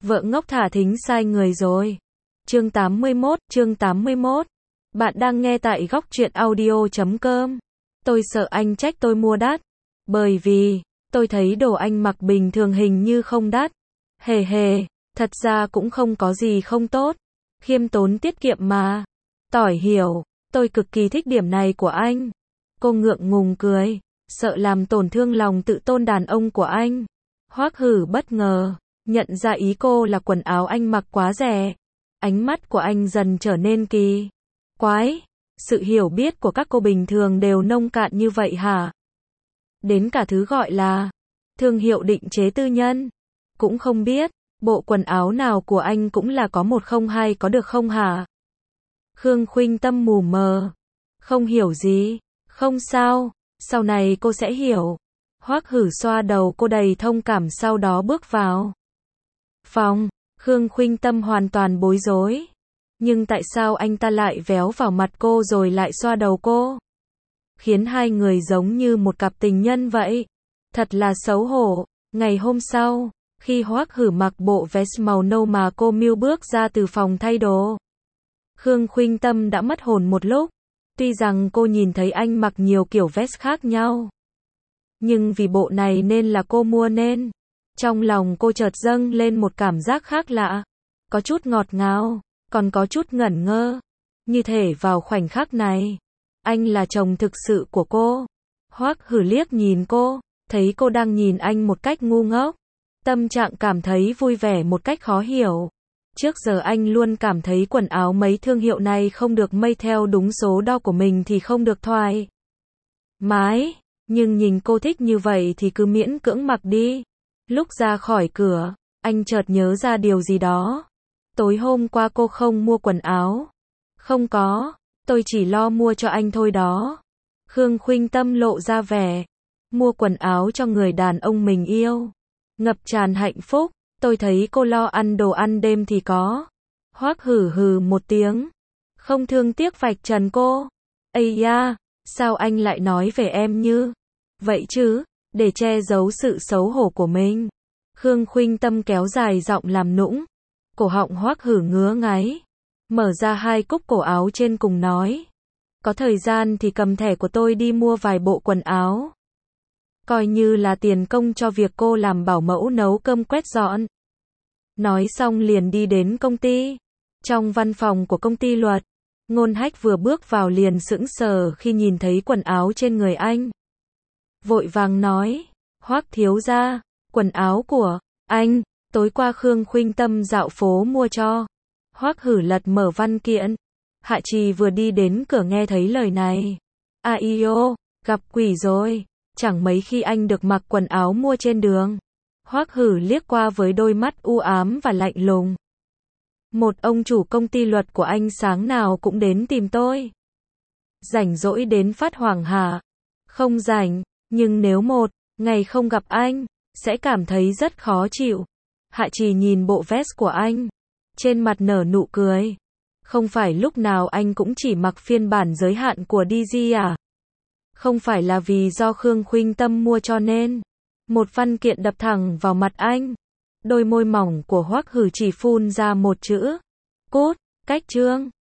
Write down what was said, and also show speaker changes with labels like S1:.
S1: Vợ ngốc thả thính sai người rồi. Chương 81. Bạn đang nghe tại góc truyện audio.com. Tôi sợ anh trách tôi mua đắt. Bởi vì, tôi thấy đồ anh mặc bình thường hình như không đắt. Hề hề, thật ra cũng không có gì không tốt. Khiêm tốn tiết kiệm mà. Tỏi hiểu, tôi cực kỳ thích điểm này của anh. Cô ngượng ngùng cười, sợ làm tổn thương lòng tự tôn đàn ông của anh. Hoắc Hử bất ngờ, nhận ra ý cô là quần áo anh mặc quá rẻ. Ánh mắt của anh dần trở nên kỳ quái. Sự hiểu biết của các cô bình thường đều nông cạn như vậy hả? Đến cả thứ gọi là thương hiệu định chế tư nhân cũng không biết. Bộ quần áo nào của anh cũng là có 102 có được không hả? Khương Khuynh Tâm mù mờ, không hiểu gì. Không sao, sau này cô sẽ hiểu. Hoắc Hử xoa đầu cô đầy thông cảm, sau đó bước vào phòng. Khương Khuynh Tâm hoàn toàn bối rối. Nhưng tại sao anh ta lại véo vào mặt cô rồi lại xoa đầu cô? Khiến hai người giống như một cặp tình nhân vậy. Thật là xấu hổ. Ngày hôm sau, khi Hoắc Hử mặc bộ vest màu nâu mà cô Miu bước ra từ phòng thay đồ, Khương Khuynh Tâm đã mất hồn một lúc. Tuy rằng cô nhìn thấy anh mặc nhiều kiểu vest khác nhau, nhưng vì bộ này nên là cô mua nên. Trong lòng cô chợt dâng lên một cảm giác khác lạ. Có chút ngọt ngào, còn có chút ngẩn ngơ. Như thể vào khoảnh khắc này, anh là chồng thực sự của cô. Hoắc Hử liếc nhìn cô, thấy cô đang nhìn anh một cách ngu ngốc. Tâm trạng cảm thấy vui vẻ một cách khó hiểu. Trước giờ anh luôn cảm thấy quần áo mấy thương hiệu này không được may theo đúng số đo của mình thì không được thoải mái. Nhưng nhìn cô thích như vậy thì cứ miễn cưỡng mặc đi. Lúc ra khỏi cửa, anh chợt nhớ ra điều gì đó. Tối hôm qua cô không mua quần áo. Không có, tôi chỉ lo mua cho anh thôi đó. Khương Khuynh Tâm lộ ra vẻ mua quần áo cho người đàn ông mình yêu, ngập tràn hạnh phúc. Tôi thấy cô lo ăn đồ ăn đêm thì có. Hoắc Hử hừ một tiếng, không thương tiếc vạch trần cô. Ây da, sao anh lại nói về em như vậy chứ, để che giấu sự xấu hổ của mình. Khương Khuynh Tâm kéo dài giọng làm nũng. Cổ họng Hoắc Hử ngứa ngáy, mở ra hai cúc cổ áo trên cùng nói. Có thời gian thì cầm thẻ của tôi đi mua vài bộ quần áo. Coi như là tiền công cho việc cô làm bảo mẫu nấu cơm quét dọn. Nói xong liền đi đến công ty. Trong văn phòng của công ty luật, Ngôn Hách vừa bước vào liền sững sờ khi nhìn thấy quần áo trên người anh. Vội vàng nói, Hoắc thiếu gia, quần áo của anh, tối qua Khương Khuynh Tâm dạo phố mua cho. Hoắc Hử lật mở văn kiện. Hạ Trì vừa đi đến cửa nghe thấy lời này. Ai gặp quỷ rồi, chẳng mấy khi anh được mặc quần áo mua trên đường. Hoắc Hử liếc qua với đôi mắt u ám và lạnh lùng. Một ông chủ công ty luật của anh sáng nào cũng đến tìm tôi. Rảnh rỗi đến phát hoảng hả? Không rảnh, nhưng nếu một ngày không gặp anh, sẽ cảm thấy rất khó chịu. Hạ Trì nhìn bộ vest của anh, trên mặt nở nụ cười. Không phải lúc nào anh cũng chỉ mặc phiên bản giới hạn của DG à? Không phải là vì do Khương Khuynh Tâm mua cho nên. Một văn kiện đập thẳng vào mặt anh. Đôi môi mỏng của Hoắc Hử chỉ phun ra một chữ. Cút, cách chương.